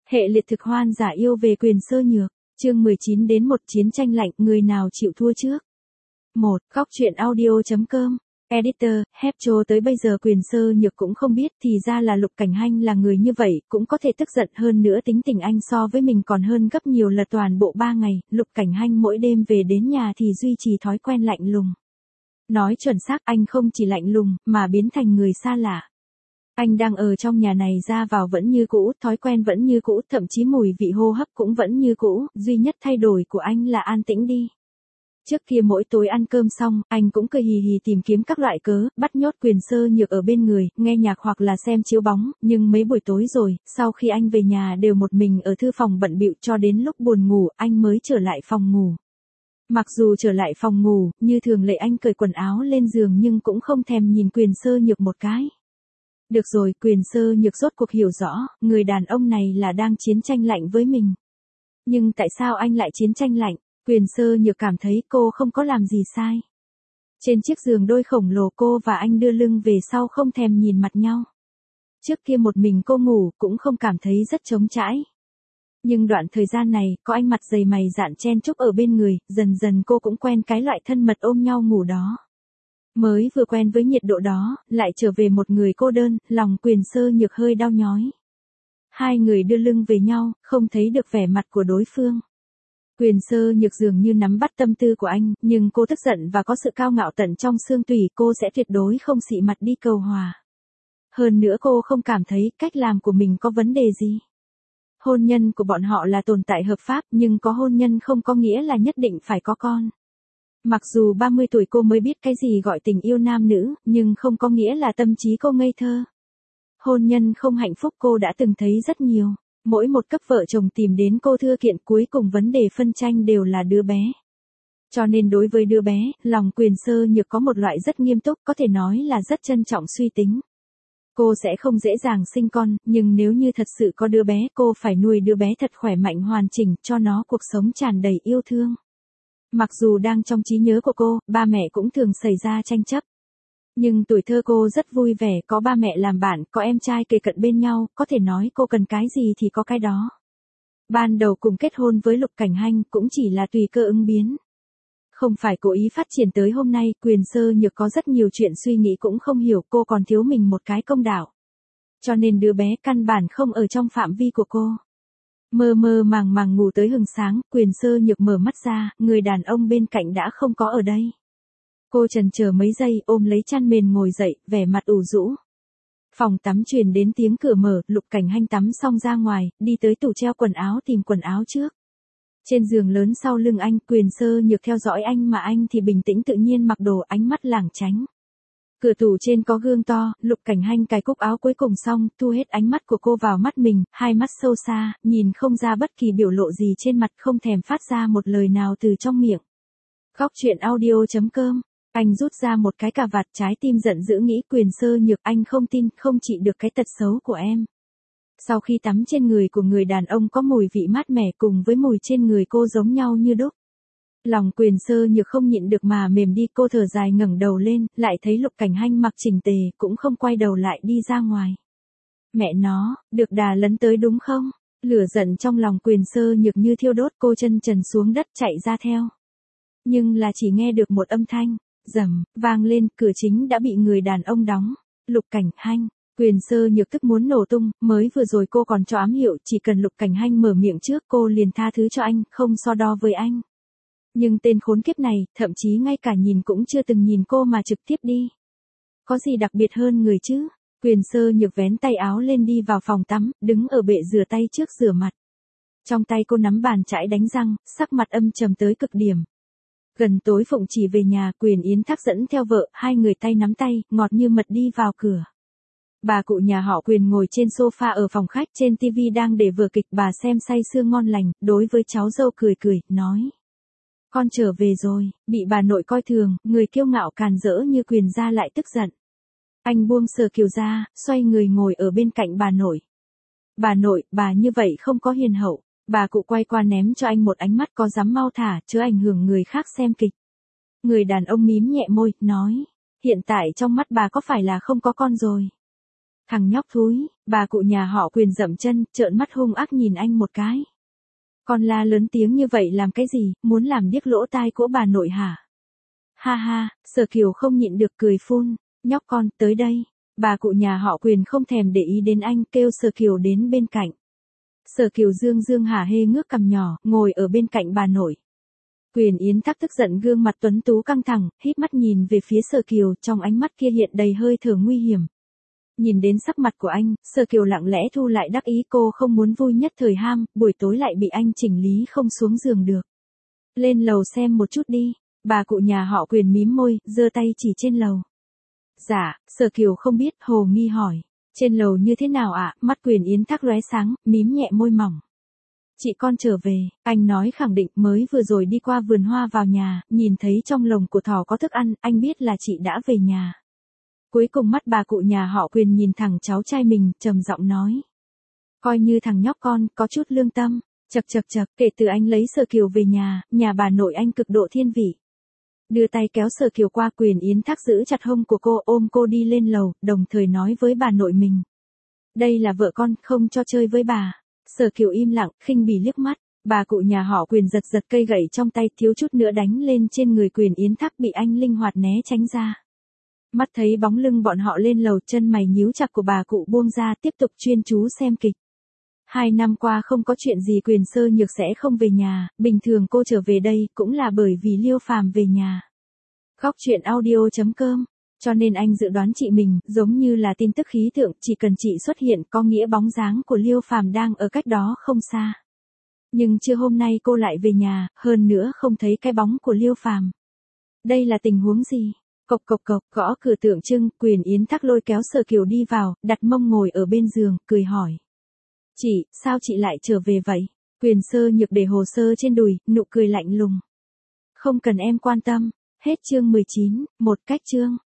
Hệ liệt thực hoan giả yêu về Quyền Sơ Nhược, chương 19 đến 1 chiến tranh lạnh, người nào chịu thua trước. 1. Góc truyện audio.com. Editor, Hepcho tới bây giờ Quyền Sơ Nhược cũng không biết thì ra là Lục Cảnh Hanh là người như vậy, cũng có thể tức giận hơn nữa tính tình anh so với mình còn hơn gấp nhiều là toàn bộ 3 ngày, Lục Cảnh Hanh mỗi đêm về đến nhà thì duy trì thói quen lạnh lùng. Nói chuẩn xác anh không chỉ lạnh lùng, mà biến thành người xa lạ. Anh đang ở trong nhà này ra vào vẫn như cũ, thói quen vẫn như cũ, thậm chí mùi vị hô hấp cũng vẫn như cũ, duy nhất thay đổi của anh là an tĩnh đi. Trước kia mỗi tối ăn cơm xong, anh cũng cười hì hì tìm kiếm các loại cớ, bắt nhốt Quyền Sơ Nhược ở bên người, nghe nhạc hoặc là xem chiếu bóng, nhưng mấy buổi tối rồi, sau khi anh về nhà đều một mình ở thư phòng bận bịu cho đến lúc buồn ngủ, anh mới trở lại phòng ngủ. Mặc dù trở lại phòng ngủ, như thường lệ anh cởi quần áo lên giường nhưng cũng không thèm nhìn Quyền Sơ Nhược một cái. Được rồi, Quyền Sơ Nhược rốt cuộc hiểu rõ, người đàn ông này là đang chiến tranh lạnh với mình. Nhưng tại sao anh lại chiến tranh lạnh? Quyền Sơ Nhược cảm thấy cô không có làm gì sai. Trên chiếc giường đôi khổng lồ cô và anh đưa lưng về sau không thèm nhìn mặt nhau. Trước kia một mình cô ngủ cũng không cảm thấy rất trống trải. Nhưng đoạn thời gian này, có anh mặt dày mày dạn chen chúc ở bên người, dần dần cô cũng quen cái loại thân mật ôm nhau ngủ đó. Mới vừa quen với nhiệt độ đó, lại trở về một người cô đơn, lòng Quyền Sơ Nhược hơi đau nhói. Hai người đưa lưng về nhau, không thấy được vẻ mặt của đối phương. Quyền Sơ Nhược dường như nắm bắt tâm tư của anh, nhưng cô tức giận và có sự cao ngạo tận trong xương tủy, cô sẽ tuyệt đối không xị mặt đi cầu hòa. Hơn nữa cô không cảm thấy cách làm của mình có vấn đề gì. Hôn nhân của bọn họ là tồn tại hợp pháp, nhưng có hôn nhân không có nghĩa là nhất định phải có con. Mặc dù 30 tuổi cô mới biết cái gì gọi tình yêu nam nữ, nhưng không có nghĩa là tâm trí cô ngây thơ. Hôn nhân không hạnh phúc cô đã từng thấy rất nhiều. Mỗi một cấp vợ chồng tìm đến cô thưa kiện cuối cùng vấn đề phân tranh đều là đứa bé. Cho nên đối với đứa bé, lòng Quyền Sơ Nhược có một loại rất nghiêm túc, có thể nói là rất trân trọng suy tính. Cô sẽ không dễ dàng sinh con, nhưng nếu như thật sự có đứa bé, cô phải nuôi đứa bé thật khỏe mạnh hoàn chỉnh, cho nó cuộc sống tràn đầy yêu thương. Mặc dù đang trong trí nhớ của cô, ba mẹ cũng thường xảy ra tranh chấp. Nhưng tuổi thơ cô rất vui vẻ, có ba mẹ làm bạn, có em trai kề cận bên nhau, có thể nói cô cần cái gì thì có cái đó. Ban đầu cùng kết hôn với Lục Cảnh Hanh cũng chỉ là tùy cơ ứng biến. Không phải cố ý phát triển tới hôm nay, Quyền Sơ Nhược có rất nhiều chuyện suy nghĩ cũng không hiểu, cô còn thiếu mình một cái công đạo. Cho nên đứa bé căn bản không ở trong phạm vi của cô. Mơ mơ màng màng ngủ tới hừng sáng, Quyền Sơ Nhược mở mắt ra, người đàn ông bên cạnh đã không có ở đây. Cô chần chờ mấy giây, ôm lấy chăn mền ngồi dậy, vẻ mặt ủ rũ. Phòng tắm truyền đến tiếng cửa mở, Lục Cảnh Hanh tắm xong ra ngoài, đi tới tủ treo quần áo tìm quần áo trước. Trên giường lớn sau lưng anh, Quyền Sơ Nhược theo dõi anh mà anh thì bình tĩnh tự nhiên mặc đồ, ánh mắt lảng tránh. Cửa tủ trên có gương to, Lục Cảnh Hanh cài cúc áo cuối cùng xong, thu hết ánh mắt của cô vào mắt mình, hai mắt sâu xa, nhìn không ra bất kỳ biểu lộ gì trên mặt, không thèm phát ra một lời nào từ trong miệng. Góc truyện audio.com. Anh rút ra một cái cà vạt, trái tim giận dữ nghĩ Quyền Sơ Nhược, anh không tin, không trị được cái tật xấu của em. Sau khi tắm trên người của người đàn ông có mùi vị mát mẻ cùng với mùi trên người cô giống nhau như đúc. Lòng Quyền Sơ Nhược không nhịn được mà mềm đi, cô thở dài ngẩng đầu lên, lại thấy Lục Cảnh Hanh mặc chỉnh tề, cũng không quay đầu lại đi ra ngoài. Mẹ nó, được đà lấn tới đúng không? Lửa giận trong lòng Quyền Sơ Nhược như thiêu đốt, cô chân trần xuống đất chạy ra theo. Nhưng là chỉ nghe được một âm thanh. Rầm, vang lên, cửa chính đã bị người đàn ông đóng. Lục Cảnh Hanh, Quyền Sơ Nhược tức muốn nổ tung, mới vừa rồi cô còn cho ám hiệu, chỉ cần Lục Cảnh Hanh mở miệng trước cô liền tha thứ cho anh, không so đo với anh. Nhưng tên khốn kiếp này, thậm chí ngay cả nhìn cũng chưa từng nhìn cô mà trực tiếp đi. Có gì đặc biệt hơn người chứ? Quyền Sơ Nhược vén tay áo lên đi vào phòng tắm, đứng ở bệ rửa tay trước rửa mặt. Trong tay cô nắm bàn chải đánh răng, sắc mặt âm trầm tới cực điểm. Gần tối Phụng Chỉ về nhà, Quyền Yến Thác dẫn theo vợ, hai người tay nắm tay, ngọt như mật đi vào cửa. Bà cụ nhà họ Quyền ngồi trên sofa ở phòng khách, trên TV đang để vở kịch, bà xem say sưa ngon lành, đối với cháu dâu cười cười, nói. Con trở về rồi, bị bà nội coi thường, người kiêu ngạo càn rỡ như Quyền gia lại tức giận. Anh buông Sở Kiều ra, xoay người ngồi ở bên cạnh bà nội. Bà nội, bà như vậy không có hiền hậu. Bà cụ quay qua ném cho anh một ánh mắt, có dám mau thả, chớ ảnh hưởng người khác xem kịch. Người đàn ông mím nhẹ môi, nói, hiện tại trong mắt bà có phải là không có con rồi? Thằng nhóc thúi, bà cụ nhà họ Quyền dậm chân, trợn mắt hung ác nhìn anh một cái. Con la lớn tiếng như vậy làm cái gì, muốn làm điếc lỗ tai của bà nội hả? Ha ha, Sở Kiều không nhịn được cười phun, nhóc con, tới đây. Bà cụ nhà họ Quyền không thèm để ý đến anh, kêu Sở Kiều đến bên cạnh. Sở Kiều dương dương hả hê ngước cằm nhỏ, ngồi ở bên cạnh bà nội. Quyền Yến Thác tức giận, gương mặt tuấn tú căng thẳng, híp mắt nhìn về phía Sở Kiều, trong ánh mắt kia hiện đầy hơi thở nguy hiểm. Nhìn đến sắc mặt của anh, Sở Kiều lặng lẽ thu lại đắc ý, cô không muốn vui nhất thời ham, buổi tối lại bị anh chỉnh lý không xuống giường được. Lên lầu xem một chút đi, bà cụ nhà họ Quyền mím môi, giơ tay chỉ trên lầu. Dạ, Sở Kiều không biết, hồ nghi hỏi. Trên lầu như thế nào ạ? Mắt Quyền Yến Thác lóe sáng, mím nhẹ môi mỏng. Chị con trở về, anh nói khẳng định, mới vừa rồi đi qua vườn hoa vào nhà, nhìn thấy trong lồng của thỏ có thức ăn, anh biết là chị đã về nhà. Cuối cùng mắt bà cụ nhà họ Quyền nhìn thẳng cháu trai mình, trầm giọng nói. Coi như thằng nhóc con, có chút lương tâm. Chậc, kể từ anh lấy Sở Kiều về nhà bà nội anh cực độ thiên vị. Đưa tay kéo Sở Kiều qua, Quyền Yến Thác giữ chặt hông của cô, ôm cô đi lên lầu, đồng thời nói với bà nội mình. Đây là vợ con, không cho chơi với bà. Sở Kiều im lặng, khinh bỉ liếc mắt. Bà cụ nhà họ Quyền giật cây gậy trong tay, thiếu chút nữa đánh lên trên người Quyền Yến Thác, bị anh linh hoạt né tránh ra. Mắt thấy bóng lưng bọn họ lên lầu, chân mày nhíu chặt của bà cụ buông ra, tiếp tục chuyên chú xem kịch. 2 năm qua không có chuyện gì Quyền Sơ Nhược sẽ không về nhà, bình thường cô trở về đây cũng là bởi vì Liêu Phàm về nhà. Góc truyện audio.com, cho nên anh dự đoán chị mình, giống như là tin tức khí tượng, chỉ cần chị xuất hiện có nghĩa bóng dáng của Liêu Phàm đang ở cách đó không xa. Nhưng trưa hôm nay cô lại về nhà, hơn nữa không thấy cái bóng của Liêu Phàm. Đây là tình huống gì? Cộc, gõ cửa tượng trưng, Quyền Yến Thác lôi kéo Sở Kiều đi vào, đặt mông ngồi ở bên giường, cười hỏi. Chị, sao chị lại trở về vậy? Quyền Sơ Nhược để hồ sơ trên đùi, nụ cười lạnh lùng. Không cần em quan tâm. Hết chương 19, một cách chương.